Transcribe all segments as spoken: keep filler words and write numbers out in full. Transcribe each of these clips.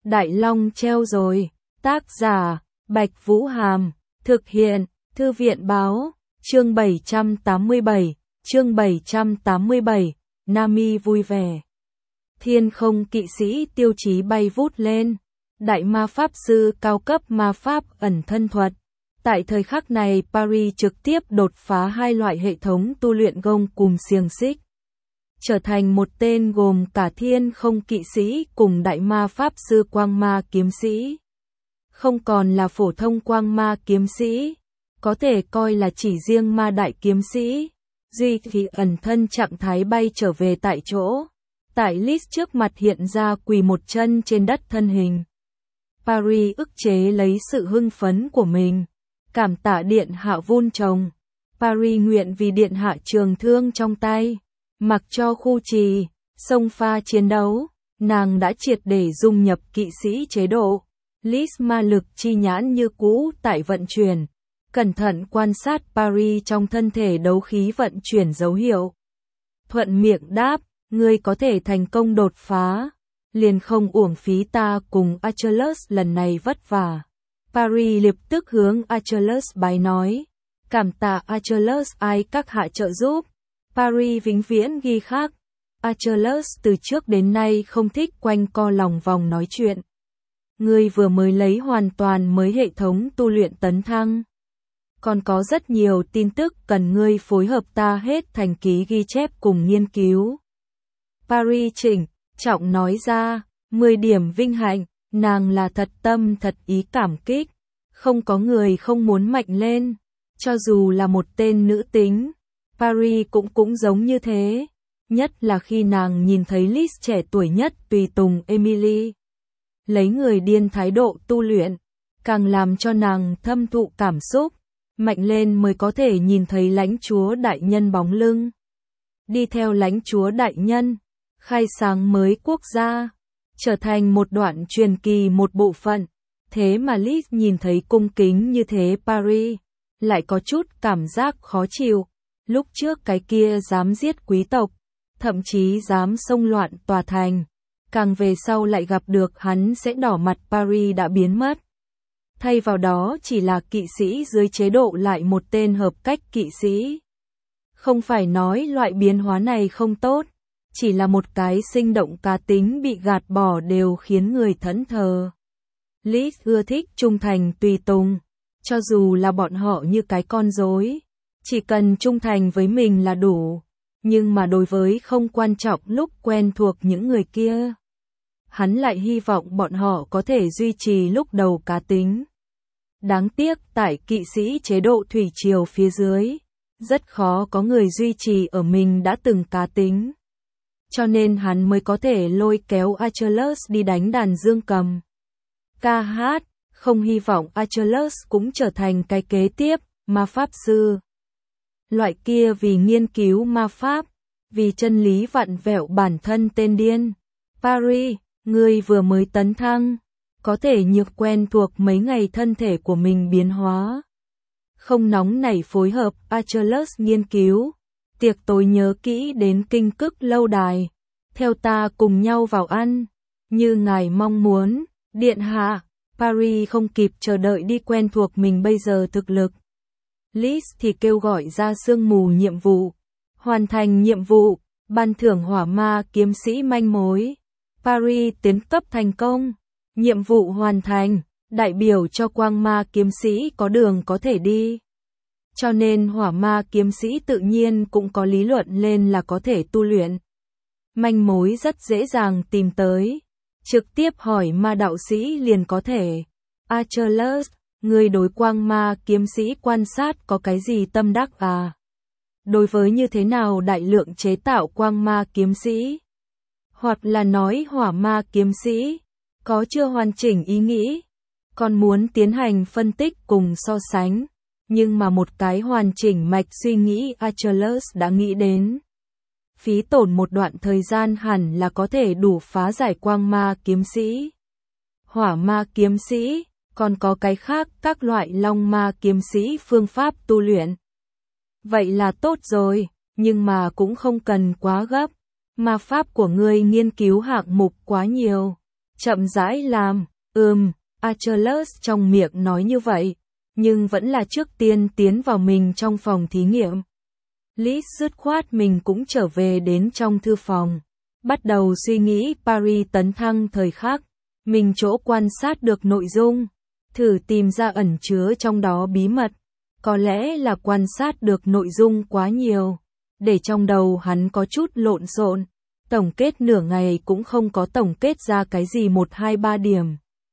Đại Long treo rồi. Tác giả, Bạch Vũ Hàm. Thực hiện, Thư viện Báo. Chương bảy trăm tám mươi bảy. Chương bảy trăm tám mươi bảy. Nami vui vẻ. Thiên không kỵ sĩ tiêu chí bay vút lên. Đại ma pháp sư cao cấp ma pháp ẩn thân thuật. Tại thời khắc này, Paris trực tiếp đột phá hai loại hệ thống tu luyện gông cùm xiềng xích, trở thành một tên gồm cả thiên không kỵ sĩ cùng đại ma pháp sư quang ma kiếm sĩ. Không còn là phổ thông quang ma kiếm sĩ, có thể coi là chỉ riêng ma đại kiếm sĩ. Duy thì ẩn thân trạng thái bay trở về tại chỗ. Tại Liz trước mặt hiện ra quỳ một chân trên đất thân hình. Paris ức chế lấy sự hưng phấn của mình. Cảm tạ điện hạ vun trồng. Paris nguyện vì điện hạ trường thương trong tay. Mặc cho khu trì, sông pha chiến đấu, nàng đã triệt để dung nhập kỵ sĩ chế độ. Liz ma lực chi nhãn như cũ tại vận chuyển. Cẩn thận quan sát Paris trong thân thể đấu khí vận chuyển dấu hiệu. Thuận miệng đáp, ngươi có thể thành công đột phá. Liền không uổng phí ta cùng Achilles lần này vất vả. Paris lập tức hướng Achilles bái nói. Cảm tạ Achilles ai các hạ trợ giúp. Paris vĩnh viễn ghi khắc. Achilles từ trước đến nay không thích quanh co lòng vòng nói chuyện. Ngươi vừa mới lấy hoàn toàn mới hệ thống tu luyện tấn thăng. Còn có rất nhiều tin tức cần ngươi phối hợp ta hết thành ký ghi chép cùng nghiên cứu. Paris chỉnh trọng nói ra, mười điểm vinh hạnh, nàng là thật tâm thật ý cảm kích. Không có người không muốn mạnh lên, cho dù là một tên nữ tính. Paris cũng cũng giống như thế, nhất là khi nàng nhìn thấy Liz trẻ tuổi nhất tùy tùng Emily. Lấy người điên thái độ tu luyện, càng làm cho nàng thâm thụ cảm xúc, mạnh lên mới có thể nhìn thấy lãnh chúa đại nhân bóng lưng. Đi theo lãnh chúa đại nhân, khai sáng mới quốc gia, trở thành một đoạn truyền kỳ một bộ phận. Thế mà Liz nhìn thấy cung kính như thế Paris, lại có chút cảm giác khó chịu. Lúc trước cái kia dám giết quý tộc, thậm chí dám xông loạn tòa thành. Càng về sau lại gặp được hắn sẽ đỏ mặt Paris đã biến mất. Thay vào đó chỉ là kỵ sĩ dưới chế độ lại một tên hợp cách kỵ sĩ. Không phải nói loại biến hóa này không tốt, chỉ là một cái sinh động cá tính bị gạt bỏ đều khiến người thẫn thờ. Liz ưa thích trung thành tùy tùng, cho dù là bọn họ như cái con rối, chỉ cần trung thành với mình là đủ, nhưng mà đối với không quan trọng lúc quen thuộc những người kia, hắn lại hy vọng bọn họ có thể duy trì lúc đầu cá tính. Đáng tiếc tại kỵ sĩ chế độ thủy triều phía dưới, rất khó có người duy trì ở mình đã từng cá tính. Cho nên hắn mới có thể lôi kéo Achilles đi đánh đàn dương cầm, ca hát, không hy vọng Achilles cũng trở thành cái kế tiếp, ma pháp sư. Loại kia vì nghiên cứu ma pháp, vì chân lý vặn vẹo bản thân tên điên. Paris, ngươi vừa mới tấn thăng, có thể nhược quen thuộc mấy ngày thân thể của mình biến hóa. Không nóng nảy phối hợp Achilles nghiên cứu. Tiệc tối nhớ kỹ đến kinh cức lâu đài. Theo ta cùng nhau vào ăn. Như ngài mong muốn, điện hạ. Paris không kịp chờ đợi đi quen thuộc mình bây giờ thực lực. Liz thì kêu gọi ra sương mù nhiệm vụ. Hoàn thành nhiệm vụ, ban thưởng hỏa ma kiếm sĩ manh mối. Paris tiến cấp thành công. Nhiệm vụ hoàn thành, đại biểu cho quang ma kiếm sĩ có đường có thể đi. Cho nên hỏa ma kiếm sĩ tự nhiên cũng có lý luận lên là có thể tu luyện. Manh mối rất dễ dàng tìm tới. Trực tiếp hỏi ma đạo sĩ liền có thể. Achilles, người đối quang ma kiếm sĩ quan sát có cái gì tâm đắc à? Đối với như thế nào đại lượng chế tạo quang ma kiếm sĩ? Hoặc là nói hỏa ma kiếm sĩ, có chưa hoàn chỉnh ý nghĩ? Còn muốn tiến hành phân tích cùng so sánh. Nhưng mà một cái hoàn chỉnh mạch suy nghĩ Achilles đã nghĩ đến. Phí tổn một đoạn thời gian hẳn là có thể đủ phá giải quang ma kiếm sĩ, hỏa ma kiếm sĩ, còn có cái khác các loại long ma kiếm sĩ phương pháp tu luyện. Vậy là tốt rồi, nhưng mà cũng không cần quá gấp. Ma pháp của ngươi nghiên cứu hạng mục quá nhiều. chậm rãi làm, ừm, Achilles trong miệng nói như vậy, nhưng vẫn là trước tiên tiến vào mình trong phòng thí nghiệm. Lis dứt khoát mình cũng trở về đến trong thư phòng, bắt đầu suy nghĩ Paris tấn thăng thời khắc, mình chỗ quan sát được nội dung, thử tìm ra ẩn chứa trong đó bí mật, có lẽ là quan sát được nội dung quá nhiều, để trong đầu hắn có chút lộn xộn, tổng kết nửa ngày cũng không có tổng kết ra cái gì một hai ba điểm.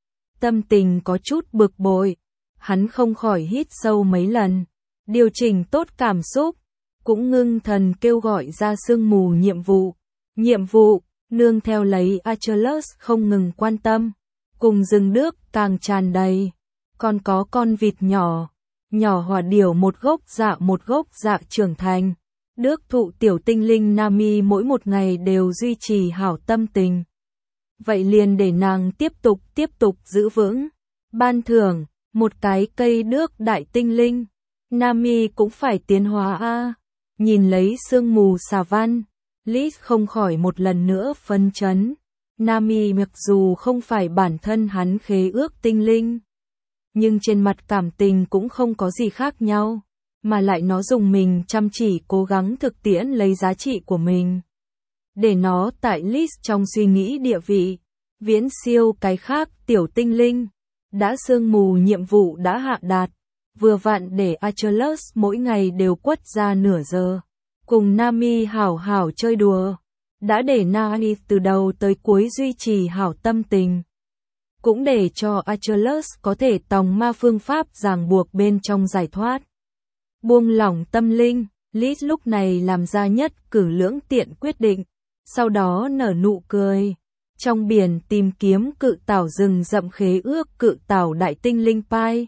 Tâm tình có chút bực bội, hắn không khỏi hít sâu mấy lần, điều chỉnh tốt cảm xúc, cũng ngưng thần kêu gọi ra sương mù nhiệm vụ. Nhiệm vụ, nương theo lấy Achilles không ngừng quan tâm, cùng rừng nước càng tràn đầy, còn có con vịt nhỏ, nhỏ hỏa điểu một gốc dạ một gốc dạ trưởng thành. Đức thụ tiểu tinh linh Nami mỗi một ngày đều duy trì hảo tâm tình. Vậy liền để nàng tiếp tục tiếp tục giữ vững. Ban thưởng, một cái cây đước đại tinh linh. Nami cũng phải tiến hóa a. Nhìn lấy sương mù xà văn, Lis không khỏi một lần nữa phân chấn. Nami mặc dù không phải bản thân hắn khế ước tinh linh, nhưng trên mặt cảm tình cũng không có gì khác nhau, mà lại nó dùng mình chăm chỉ cố gắng thực tiễn lấy giá trị của mình. Để nó tại Lis trong suy nghĩ địa vị, viễn siêu cái khác tiểu tinh linh. Đã sương mù nhiệm vụ đã hạ đạt, vừa vặn để Achilles mỗi ngày đều quất ra nửa giờ, cùng Nami hảo hảo chơi đùa, đã để Nami từ đầu tới cuối duy trì hảo tâm tình. Cũng để cho Achilles có thể tòng ma phương pháp ràng buộc bên trong giải thoát. Buông lỏng tâm linh, Lis lúc này làm ra nhất cử lưỡng tiện quyết định, sau đó nở nụ cười. Trong biển tìm kiếm cự tảo rừng rậm khế ước cự tảo đại tinh linh Pai.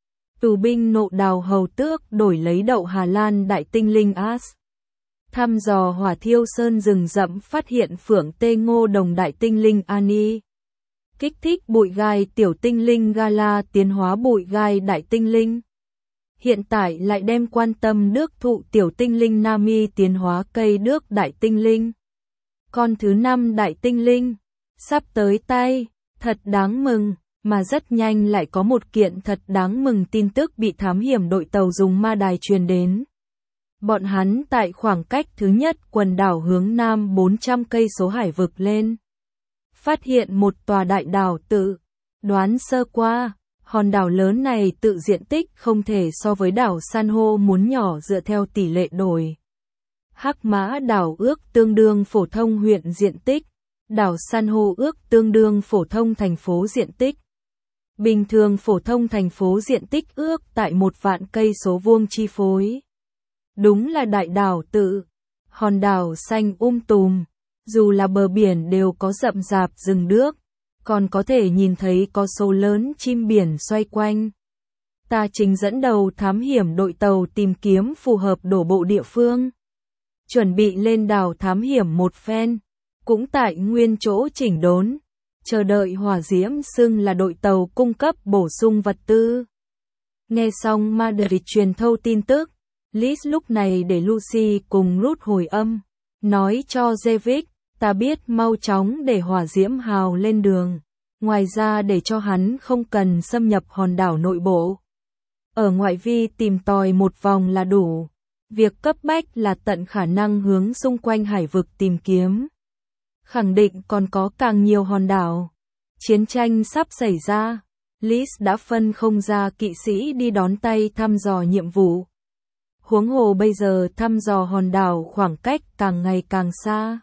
Tù binh nộ đào hầu tước đổi lấy đậu Hà Lan đại tinh linh As. Thăm dò hỏa thiêu sơn rừng rậm phát hiện phượng tê ngô đồng đại tinh linh Ani. Kích thích bụi gai tiểu tinh linh Gala tiến hóa bụi gai đại tinh linh. Hiện tại lại đem quan tâm đước thụ tiểu tinh linh Nami tiến hóa cây đước đại tinh linh. Con thứ năm đại tinh linh sắp tới tay, thật đáng mừng, mà rất nhanh lại có một kiện thật đáng mừng tin tức bị thám hiểm đội tàu dùng ma đài truyền đến. Bọn hắn tại khoảng cách thứ nhất quần đảo hướng nam bốn trăm cây số hải vực lên. Phát hiện một tòa đại đảo tự, đoán sơ qua, hòn đảo lớn này tự diện tích không thể so với đảo san hô muốn nhỏ dựa theo tỷ lệ đổi. Hắc Mã đảo ước tương đương phổ thông huyện diện tích. Đảo san hô ước tương đương phổ thông thành phố diện tích. Bình thường phổ thông thành phố diện tích ước tại một vạn cây số vuông chi phối. Đúng là đại đảo tự. Hòn đảo xanh um tùm, dù là bờ biển đều có rậm rạp rừng nước, còn có thể nhìn thấy có số lớn chim biển xoay quanh. Ta chính dẫn đầu thám hiểm đội tàu tìm kiếm phù hợp đổ bộ địa phương. Chuẩn bị lên đảo thám hiểm một phen. Cũng tại nguyên chỗ chỉnh đốn, chờ đợi hỏa diễm xưng là đội tàu cung cấp bổ sung vật tư. Nghe xong Madrid truyền thâu tin tức, Lis lúc này để Lucy cùng Ruth hồi âm, nói cho Jevic, ta biết mau chóng để hỏa diễm hào lên đường, ngoài ra để cho hắn không cần xâm nhập hòn đảo nội bộ. Ở ngoại vi tìm tòi một vòng là đủ, việc cấp bách là tận khả năng hướng xung quanh hải vực tìm kiếm. Khẳng định còn có càng nhiều hòn đảo. Chiến tranh sắp xảy ra, Lis đã phân không ra kỵ sĩ đi đón tay thăm dò nhiệm vụ. Huống hồ bây giờ thăm dò hòn đảo khoảng cách càng ngày càng xa.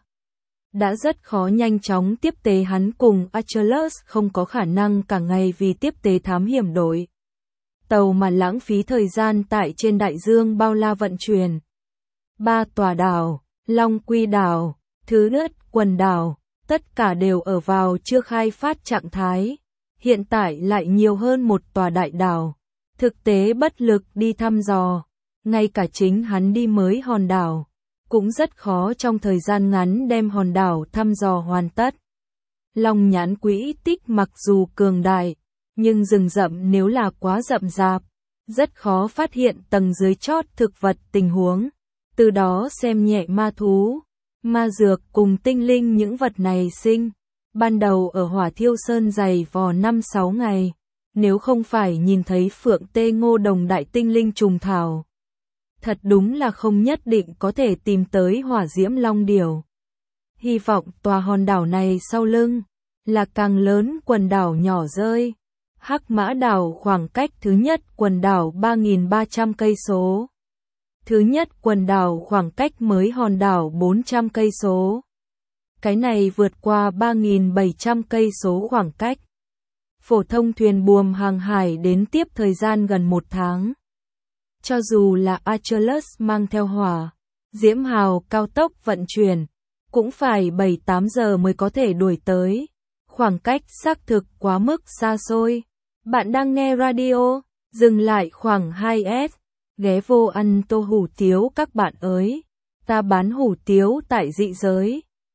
Đã rất khó nhanh chóng tiếp tế hắn cùng Achilles không có khả năng cả ngày vì tiếp tế thám hiểm đội tàu mà lãng phí thời gian tại trên đại dương bao la vận chuyển. Ba tòa đảo, Long Quy đảo, Thứ Đất quần đảo, tất cả đều ở vào chưa khai phát trạng thái. Hiện tại lại nhiều hơn một tòa đại đảo. Thực tế bất lực đi thăm dò. Ngay cả chính hắn đi mới hòn đảo, cũng rất khó trong thời gian ngắn đem hòn đảo thăm dò hoàn tất. Long nhãn quỹ tích mặc dù cường đại, nhưng rừng rậm nếu là quá rậm rạp, rất khó phát hiện tầng dưới chót thực vật tình huống. Từ đó xem nhẹ ma thú, ma dược cùng tinh linh những vật này sinh, Ban đầu ở Hỏa Thiêu Sơn dày vò năm sáu ngày, nếu không phải nhìn thấy Phượng Tê Ngô Đồng đại tinh linh trùng thảo. Thật đúng là không nhất định có thể tìm tới Hỏa Diễm Long Điểu. Hy vọng tòa hòn đảo này sau lưng, là càng lớn quần đảo nhỏ rơi. Hắc Mã đảo khoảng cách thứ nhất quần đảo ba nghìn ba trăm cây số. Thứ nhất quần đảo khoảng cách mới hòn đảo bốn trăm cây số. Cái này vượt qua ba nghìn bảy trăm cây số khoảng cách. Phổ thông thuyền buồm hàng hải đến tiếp thời gian gần một tháng. Cho dù là Achilles mang theo hỏa, diễm hào cao tốc vận chuyển, cũng phải bảy tám giờ mới có thể đuổi tới. Khoảng cách xác thực quá mức xa xôi. Bạn đang nghe radio, dừng lại khoảng hai s, ghé vô ăn tô hủ tiếu các bạn ơi. Ta bán hủ tiếu tại dị giới.